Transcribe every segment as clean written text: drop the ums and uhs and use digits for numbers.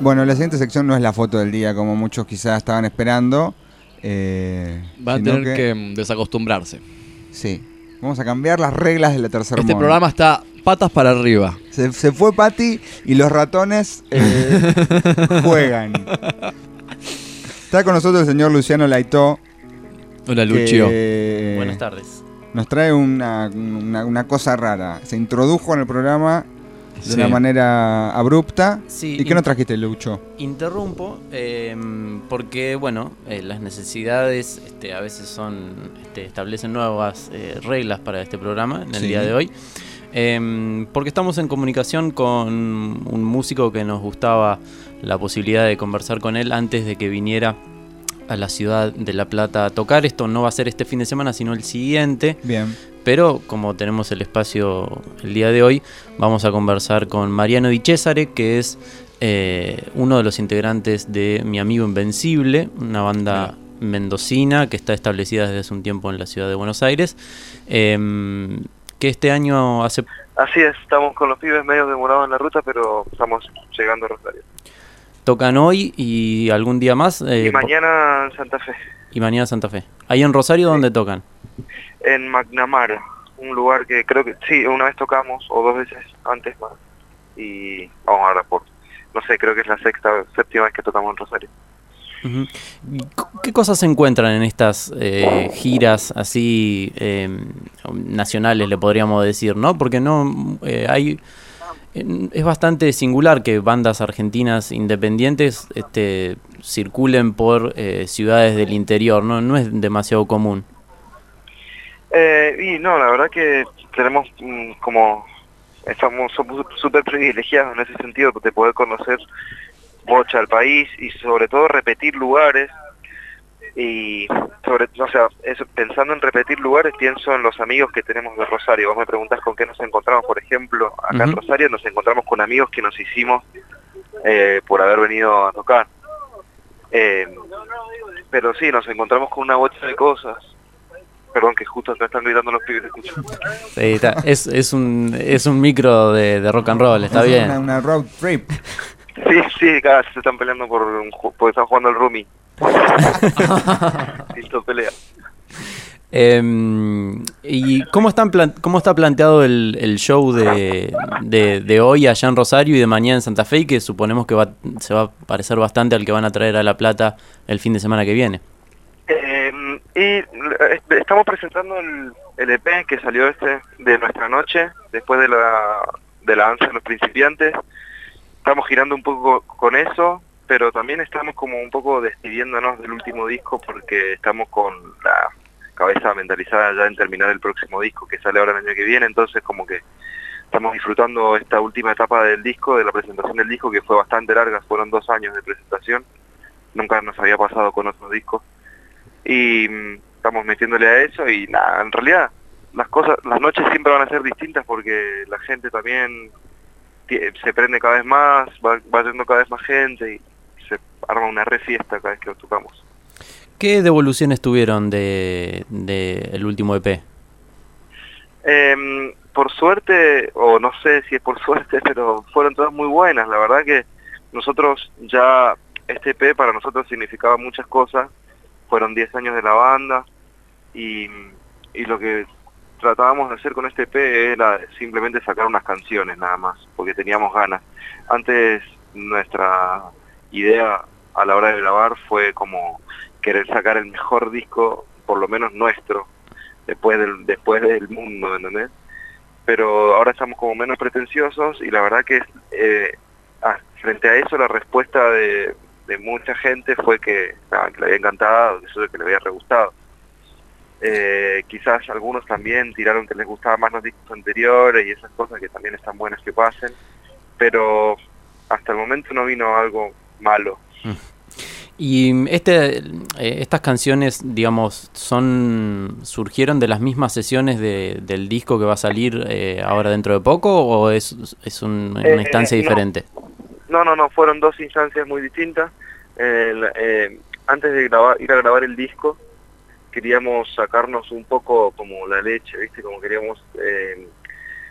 Bueno, la siguiente sección no es la foto del día, como muchos quizás estaban esperando. Va a Sino tener que desacostumbrarse. Sí, vamos a cambiar las reglas de la Tercer Este Mundo. programa está patas para arriba. Se fue Pati y los ratones juegan. Está con nosotros el señor Luciano Laitó. Hola, Lucio. Buenas tardes. Nos trae una cosa rara. Se introdujo en el programa de una manera abrupta. Sí, ¿Y qué nos trajiste, Lucho? Interrumpo porque, bueno, las necesidades a veces establecen nuevas reglas para este programa en el día de hoy. Porque estamos en comunicación con un músico que nos gustaba la posibilidad de conversar con él antes de que viniera a la ciudad de La Plata a tocar. Esto no va a ser este fin de semana, sino el siguiente. Bien. Pero como tenemos el espacio el día de hoy, vamos a conversar con Mariano Di Cesare, que es uno de los integrantes de Mi Amigo Invencible, una banda mendocina que está establecida desde hace un tiempo en la ciudad de Buenos Aires, que este año hace... Así es, estamos con los pibes medio demorados en la ruta, pero estamos llegando a Rosario. Tocan hoy y algún día más. Y mañana en Santa Fe. Y mañana en Santa Fe. ¿Ahí en Rosario dónde tocan? En McNamara, un lugar que creo que sí, una vez tocamos, o 2 veces antes más. Y vamos ahora por, no sé, creo que es la séptima vez que tocamos en Rosario. Uh-huh. ¿Qué cosas se encuentran en estas giras así nacionales, le podríamos decir, ¿no? Porque no hay... Es bastante singular que bandas argentinas independientes circulen por ciudades del interior, ¿no? No es demasiado común. Y no, la verdad que tenemos somos súper privilegiados en ese sentido de poder conocer bocha al país y sobre todo repetir lugares. Y pensando en repetir lugares, pienso en los amigos que tenemos de Rosario. Vos me preguntás con qué nos encontramos, por ejemplo, acá en Rosario nos encontramos con amigos que nos hicimos por haber venido a tocar. Pero sí, nos encontramos con una bocha de cosas. Perdón, que justo me están gritando los pibes, escucho. Sí, es un micro de rock and roll, está bien. Una road trip. Sí, cada vez se están peleando porque están jugando el Rumi. Listo, pelea. ¿Y cómo está planteado el show de hoy allá en Rosario y de mañana en Santa Fe, y que suponemos que se va a parecer bastante al que van a traer a La Plata el fin de semana que viene? Y estamos presentando el EP que salió de Nuestra Noche, después de la danza de los principiantes. Estamos girando un poco con eso, pero también estamos como un poco despidiéndonos del último disco porque estamos con la cabeza mentalizada ya en terminar el próximo disco que sale ahora el año que viene, entonces como que estamos disfrutando esta última etapa del disco, de la presentación del disco, que fue bastante larga, fueron 2 años de presentación, nunca nos había pasado con otro disco, y estamos metiéndole a eso y nada, en realidad las noches siempre van a ser distintas porque la gente también se prende cada vez más, va yendo cada vez más gente y se arma una re fiesta cada vez que lo tocamos. ¿Qué devoluciones tuvieron de el último EP? Por suerte, o no sé si es por suerte, pero fueron todas muy buenas. La verdad que nosotros ya, este EP para nosotros significaba muchas cosas. Fueron 10 años de la banda y lo que tratábamos de hacer con este EP era simplemente sacar unas canciones nada más, porque teníamos ganas. Antes nuestra idea a la hora de grabar fue como querer sacar el mejor disco, por lo menos nuestro, después del mundo, ¿entendés? Pero ahora estamos como menos pretenciosos y la verdad que frente a eso la respuesta de mucha gente fue que le había encantado, que le había re gustado. Quizás algunos también tiraron que les gustaban más los discos anteriores y esas cosas que también están buenas que pasen, pero hasta el momento no vino algo malo. Y estas canciones, digamos, ¿surgieron de las mismas sesiones del disco que va a salir ahora dentro de poco, o es una instancia diferente? No, fueron 2 instancias muy distintas. Antes de ir a grabar el disco, queríamos sacarnos un poco como la leche, ¿viste? Como queríamos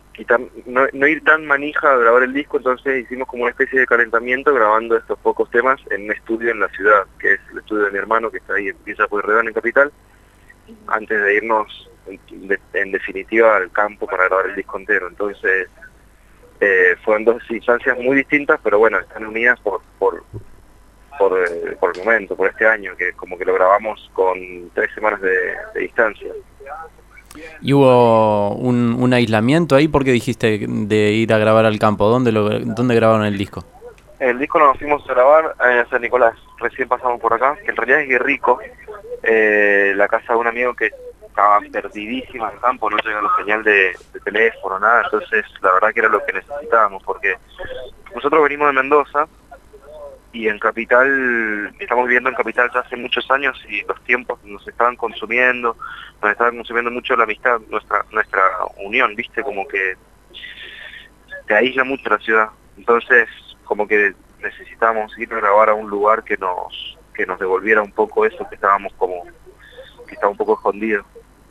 no ir tan manija a grabar el disco, entonces hicimos como una especie de calentamiento grabando estos pocos temas en un estudio en la ciudad, que es el estudio de mi hermano, que está ahí en Villa Pueyrredón, en Capital, antes de irnos en definitiva al campo para grabar el disco entero. Entonces fueron dos instancias muy distintas, pero bueno, están unidas por el momento, por este año, que como que lo grabamos con 3 semanas de distancia. ¿Y hubo un aislamiento ahí? ¿Por qué dijiste de ir a grabar al campo? ¿Dónde grabaron el disco? El disco nos fuimos a grabar a San Nicolás, recién pasamos por acá, que en realidad es Guerrico, la casa de un amigo que estaba perdidísima en el campo, no llega la señal de teléfono, nada, entonces la verdad que era lo que necesitábamos, porque nosotros venimos de Mendoza, y en Capital, estamos viviendo en Capital ya hace muchos años y los tiempos nos estaban consumiendo mucho la amistad, nuestra unión, ¿viste? Como que te aísla mucho la ciudad. Entonces, como que necesitamos ir a grabar a un lugar que nos devolviera un poco eso que estaba un poco escondido.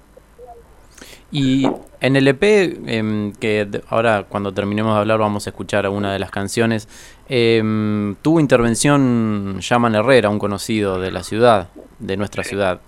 Y en el EP, que ahora cuando terminemos de hablar vamos a escuchar alguna de las canciones, tuvo intervención Yaman Herrera, un conocido de la ciudad, de nuestra ciudad.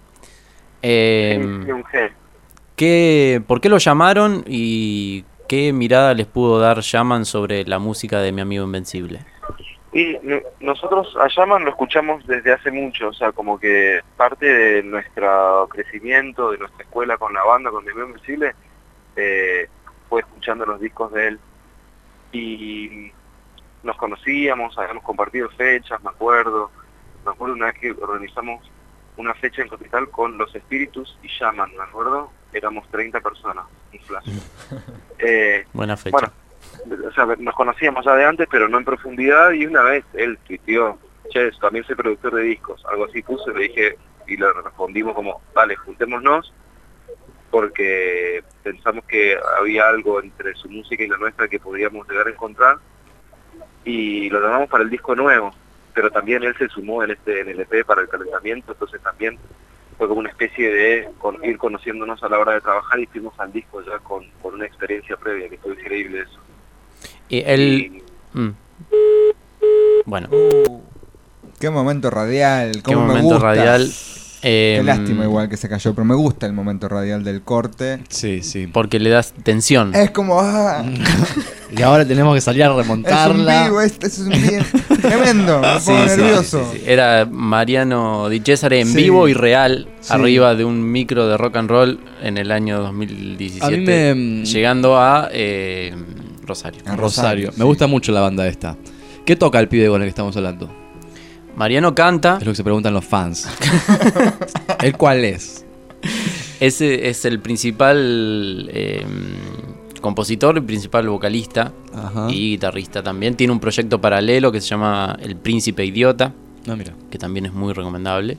¿Por qué lo llamaron y qué mirada les pudo dar Yaman sobre la música de Mi Amigo Invencible? Y nosotros a Yaman lo escuchamos desde hace mucho, o sea, como que parte de nuestro crecimiento, de nuestra escuela con la banda, con Mi Amigo Invencible, fue escuchando los discos de él. Y nos conocíamos, habíamos compartido fechas, me acuerdo una vez que organizamos una fecha en Capital con Los Espíritus y Yaman, me acuerdo, éramos 30 personas, un flash. Buena fecha. Bueno, o sea, nos conocíamos ya de antes, pero no en profundidad, y una vez él tuiteó, che, también soy productor de discos, algo así puse, le dije, y le respondimos como, vale, juntémonos, porque pensamos que había algo entre su música y la nuestra que podríamos llegar a encontrar, y lo llamamos para el disco nuevo, pero también él se sumó en el EP para el calentamiento, entonces también fue como una especie de ir conociéndonos a la hora de trabajar, y fuimos al disco ya con una experiencia previa, que fue increíble eso. Y él... Bueno. Qué momento radial, cómo qué me momento gusta. radial. Qué lástima igual que se cayó, pero me gusta el momento radial del corte. Sí, sí. Porque le das tensión. Es como... Y ahora tenemos que salir a remontarla. Es un vivo, es un bien tremendo, me pongo nervioso. Sí. Era Mariano Di Cesare en Sí. vivo y real, Sí. arriba de un micro de rock and roll en el año 2017, A mí llegando a Rosario. En Rosario. sí. Me gusta mucho la banda esta. ¿Qué toca el pibe con el que estamos hablando? Mariano canta. Es lo que se preguntan los fans. ¿El cuál es? Ese es el principal compositor, el principal vocalista. Ajá. Y guitarrista también. Tiene un proyecto paralelo que se llama El Príncipe Idiota, No, mira. que también es muy recomendable.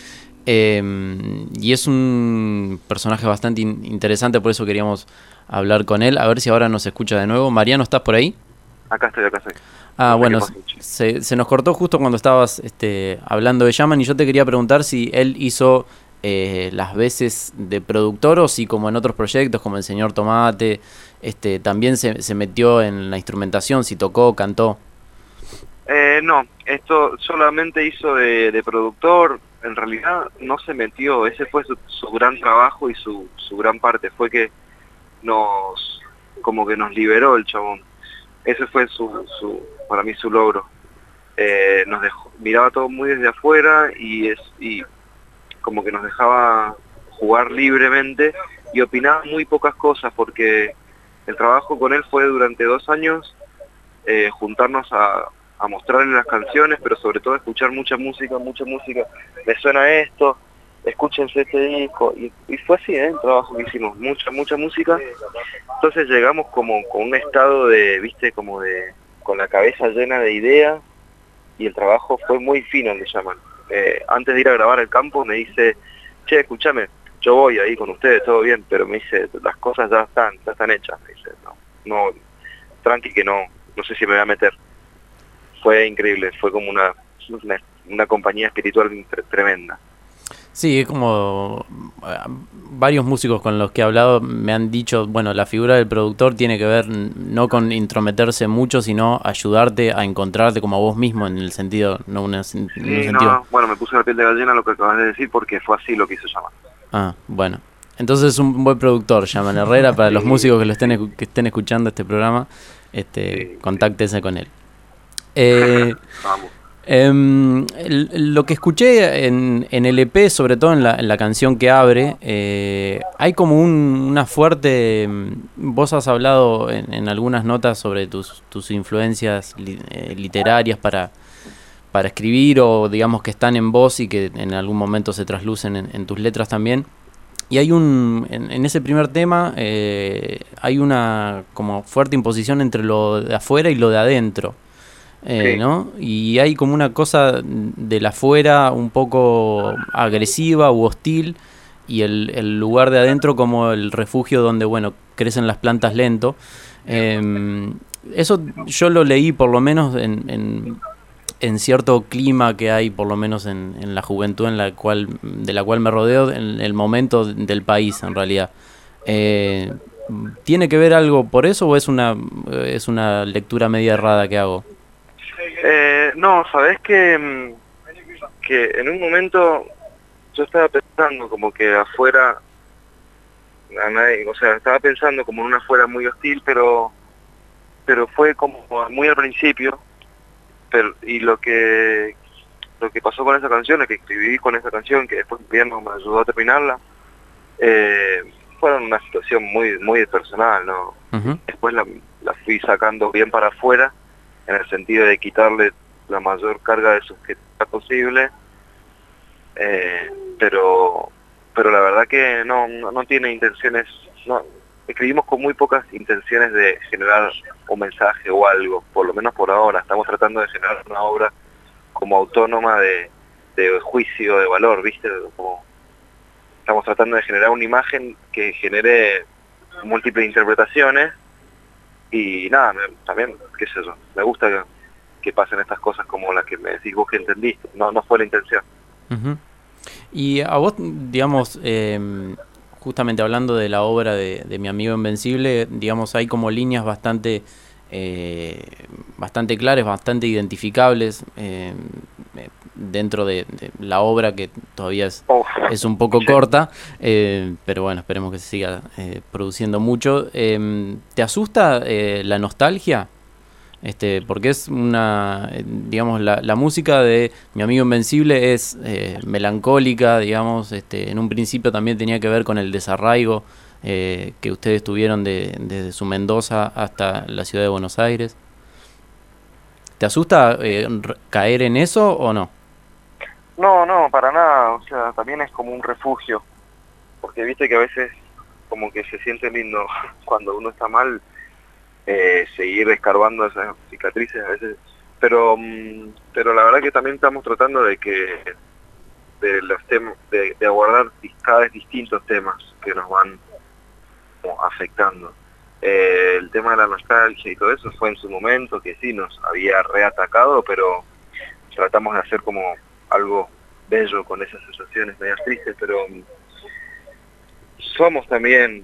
Y es un personaje bastante interesante, por eso queríamos hablar con él. A ver si ahora nos escucha de nuevo. Mariano, ¿estás por ahí? Acá estoy. Ah, No sé bueno, qué pasó. se nos cortó justo cuando estabas hablando de Yaman, y yo te quería preguntar si él hizo las veces de productor, o si como en otros proyectos como El Señor Tomate también se metió en la instrumentación, si tocó, cantó. No, esto solamente hizo de productor. En realidad no se metió, ese fue su gran trabajo y su gran parte, fue que como que nos liberó el chabón. Ese fue para mí su logro. Nos dejó, miraba todo muy desde afuera y como que nos dejaba jugar libremente y opinaba muy pocas cosas, porque el trabajo con él fue durante 2 años juntarnos a mostrarle las canciones, pero sobre todo escuchar mucha música. Me suena esto, escúchense este disco, y fue así, el trabajo que hicimos, mucha música. Entonces llegamos como con un estado con la cabeza llena de ideas, y el trabajo fue muy fino, le llaman. Antes de ir a grabar el campo me dice, che, escúchame, yo voy ahí con ustedes, todo bien, pero me dice, las cosas ya están hechas. Me dice, no, tranqui que no sé si me voy a meter. Fue increíble, fue como una compañía espiritual tremenda. Sí, es como varios músicos con los que he hablado me han dicho, bueno, la figura del productor tiene que ver no con intrometerse mucho, sino ayudarte a encontrarte como a vos mismo en el sentido, no en un sentido. No, bueno, me puse la piel de gallina lo que acabas de decir porque fue así lo que hizo llamar. Ah, bueno. Entonces es un buen productor, llaman Herrera, para los músicos que estén escuchando este programa, contáctese con él. Vamos. Lo que escuché en el EP, sobre todo en la canción que abre, hay como una fuerte... Vos has hablado en algunas notas sobre tus influencias literarias para escribir, o digamos que están en vos y que en algún momento se traslucen en tus letras también. Y hay en ese primer tema hay una como fuerte imposición entre lo de afuera y lo de adentro. Sí. ¿No? Y hay como una cosa de la afuera un poco agresiva u hostil, y el lugar de adentro como el refugio donde, bueno, crecen las plantas lento. Eso yo lo leí por lo menos en cierto clima que hay, por lo menos en la juventud de la cual me rodeo, en el momento del país, en realidad. ¿Tiene que ver algo por eso, o es una lectura media errada que hago? No, sabés que en un momento yo estaba pensando como que afuera a nadie, o sea, estaba pensando como en una afuera muy hostil, pero fue como muy al principio, y lo que pasó con esa canción, lo que escribí con esa canción, que después Guillermo me ayudó a terminarla, fueron una situación muy personal, ¿no? Uh-huh. Después la fui sacando bien para afuera, en el sentido de quitarle la mayor carga de subjetividad posible, pero la verdad que no tiene intenciones, no, escribimos con muy pocas intenciones de generar un mensaje o algo, por lo menos por ahora. Estamos tratando de generar una obra como autónoma de juicio de valor, ¿viste? Como estamos tratando de generar una imagen que genere múltiples interpretaciones. Y nada, también, qué sé yo, me gusta que pasen estas cosas como las que me decís vos que entendiste, no fue la intención. Uh-huh. Y a vos, digamos, justamente hablando de la obra de Mi Amigo Invencible, digamos, hay como líneas bastante claras, bastante identificables dentro de la obra, que todavía es un poco corta, pero bueno, esperemos que se siga produciendo mucho. ¿Te asusta la nostalgia? Porque es digamos, la música de Mi Amigo Invencible es melancólica, digamos, en un principio también tenía que ver con el desarraigo que ustedes tuvieron desde su Mendoza hasta la ciudad de Buenos Aires. ¿Te asusta caer en eso o no? No, para nada, o sea, también es como un refugio, porque viste que a veces como que se siente lindo cuando uno está mal, seguir escarbando esas cicatrices a veces, pero la verdad que también estamos tratando de los temas, de abordar cada vez distintos temas que nos van como afectando. El tema de la nostalgia y todo eso fue en su momento que sí nos había reatacado, pero tratamos de hacer como algo bello con esas sensaciones medias tristes, pero somos también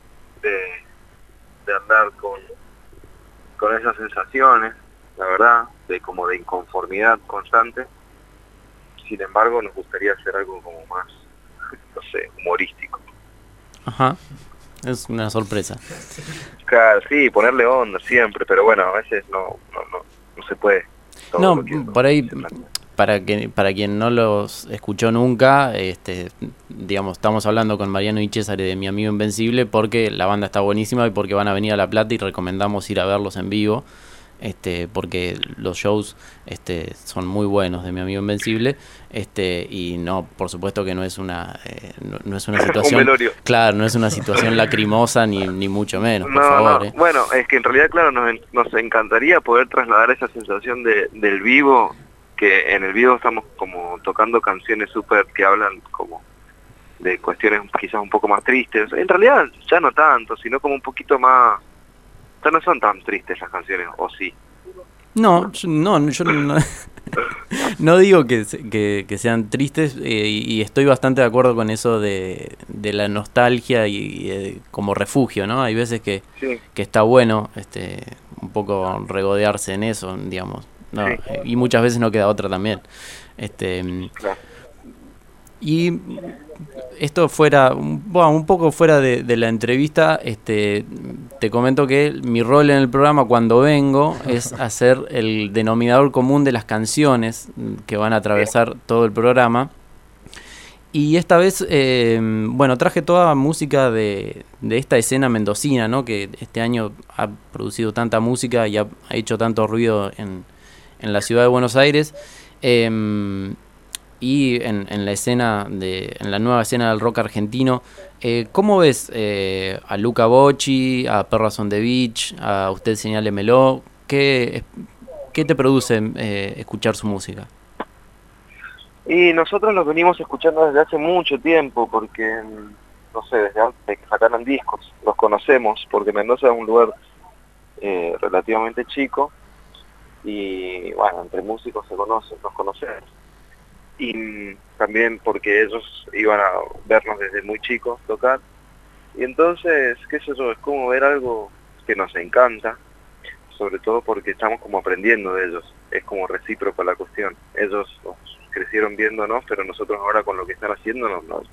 de andar con esas sensaciones, la verdad, como de inconformidad constante. Sin embargo, nos gustaría hacer algo como más, no sé, humorístico. Ajá, es una sorpresa. Claro, sí, ponerle onda siempre, pero bueno, a veces no se puede. No, por ahí, para quien no los escuchó nunca, digamos, estamos hablando con Mariano y César de Mi Amigo Invencible porque la banda está buenísima y porque van a venir a La Plata y recomendamos ir a verlos en vivo, porque los shows son muy buenos de Mi Amigo Invencible, y no, por supuesto que no es una situación, claro, no es una situación lacrimosa ni mucho menos, por favor. No. Bueno, es que en realidad, claro, nos encantaría poder trasladar esa sensación del vivo, que en el vivo estamos como tocando canciones súper que hablan como de cuestiones quizás un poco más tristes. En realidad ya no tanto, sino como un poquito más... Ya no son tan tristes las canciones, ¿o sí? No, yo no, No digo que sean tristes, y estoy bastante de acuerdo con eso de la nostalgia y como refugio, ¿no? Hay veces que está bueno un poco regodearse en eso, digamos, ¿no? Sí. Y muchas veces no queda otra también. Claro. Y esto fuera, un poco fuera de la entrevista, te comento que mi rol en el programa cuando vengo es hacer el denominador común de las canciones que van a atravesar todo el programa. Y esta vez, traje toda música de esta escena mendocina, ¿no? Que este año ha producido tanta música y ha hecho tanto ruido en la ciudad de Buenos Aires. Y en la escena en la nueva escena del rock argentino, ¿cómo ves a Luca Bocci, a Perras on the Beach, a Usted Señálemelo? ¿Qué te produce escuchar su música? Y nosotros los venimos escuchando desde hace mucho tiempo, porque, no sé, desde antes de que sacaran discos, los conocemos, porque Mendoza es un lugar relativamente chico, y bueno, entre músicos nos conocemos. Y también porque ellos iban a vernos desde muy chicos tocar, y entonces, qué sé yo, es como ver algo que nos encanta, sobre todo porque estamos como aprendiendo de ellos, es como recíproco la cuestión. Ellos crecieron viéndonos, pero nosotros ahora con lo que están haciendo,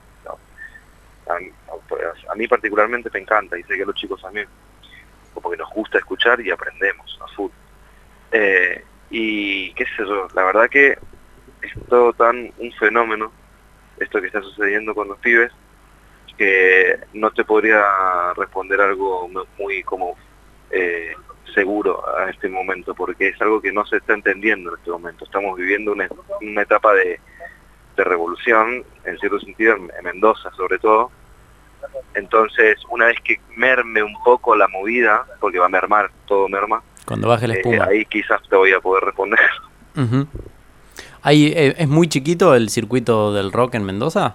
a mí particularmente me encanta, y sé que a los chicos también, como que nos gusta escuchar y aprendemos a full. Y qué sé yo, la verdad que es todo tan un fenómeno esto que está sucediendo con los pibes, que no te podría responder algo muy como seguro a este momento, porque es algo que no se está entendiendo en este momento. Estamos viviendo una etapa de revolución, en cierto sentido, en Mendoza sobre todo. Entonces, una vez que merme un poco la movida, porque va a mermar, todo merma, cuando baje la espuma, ahí quizás te voy a poder responder. Uh-huh. ¿Es muy chiquito el circuito del rock en Mendoza?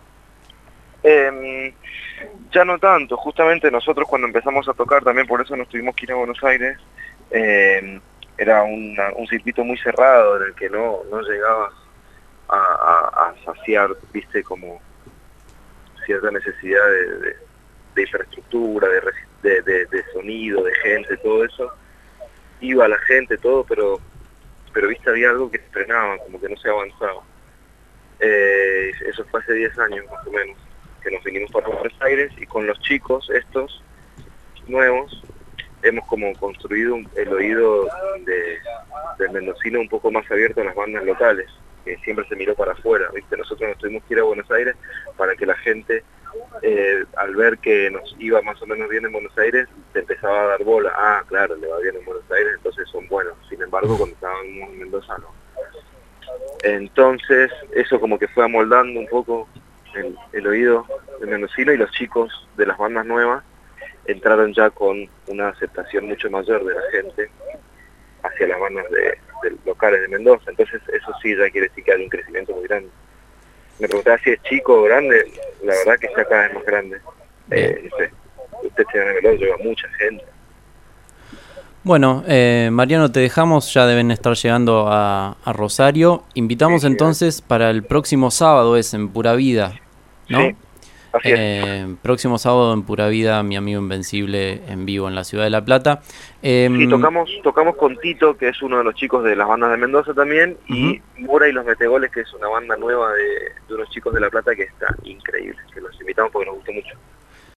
Ya no tanto, justamente nosotros cuando empezamos a tocar, también por eso nos tuvimos que ir a Buenos Aires, era un circuito muy cerrado en el que no llegabas a saciar, viste, como cierta necesidad de infraestructura, de sonido, de gente, todo eso. Iba la gente, todo, pero viste, había algo que frenaba, como que no se avanzaba. Eso fue hace 10 años más o menos, que nos vinimos para Buenos Aires, y con los chicos estos nuevos hemos como construido el oído del mendocino un poco más abierto a las bandas locales, que siempre se miró para afuera, ¿viste? Nosotros nos tuvimos que ir a Buenos Aires para que la gente, al ver que nos iba más o menos bien en Buenos Aires, te empezaba a dar bola. Ah, claro, le va bien en Buenos Aires, entonces son buenos. Sin embargo, cuando estábamos en Mendoza, no. Entonces, eso como que fue amoldando un poco el oído del mendocino, y los chicos de las bandas nuevas entraron ya con una aceptación mucho mayor de la gente hacia las bandas de locales de Mendoza. Entonces eso sí ya quiere decir que hay un crecimiento muy grande. Me preguntaba si es chico o grande, la verdad que está cada vez más grande. No sé, usted tiene en el lleva mucha gente. Bueno, Mariano, te dejamos, ya deben estar llegando a Rosario. Invitamos entonces para el próximo sábado, es en Pura Vida, ¿no? Sí, así es. Próximo sábado en Pura Vida, Mi Amigo Invencible en vivo en la ciudad de La Plata. Sí, tocamos con Tito, que es uno de los chicos de las bandas de Mendoza también, y Mura y los Metegoles, que es una banda nueva de unos chicos de La Plata que está increíble, que los invitamos porque nos gustó mucho.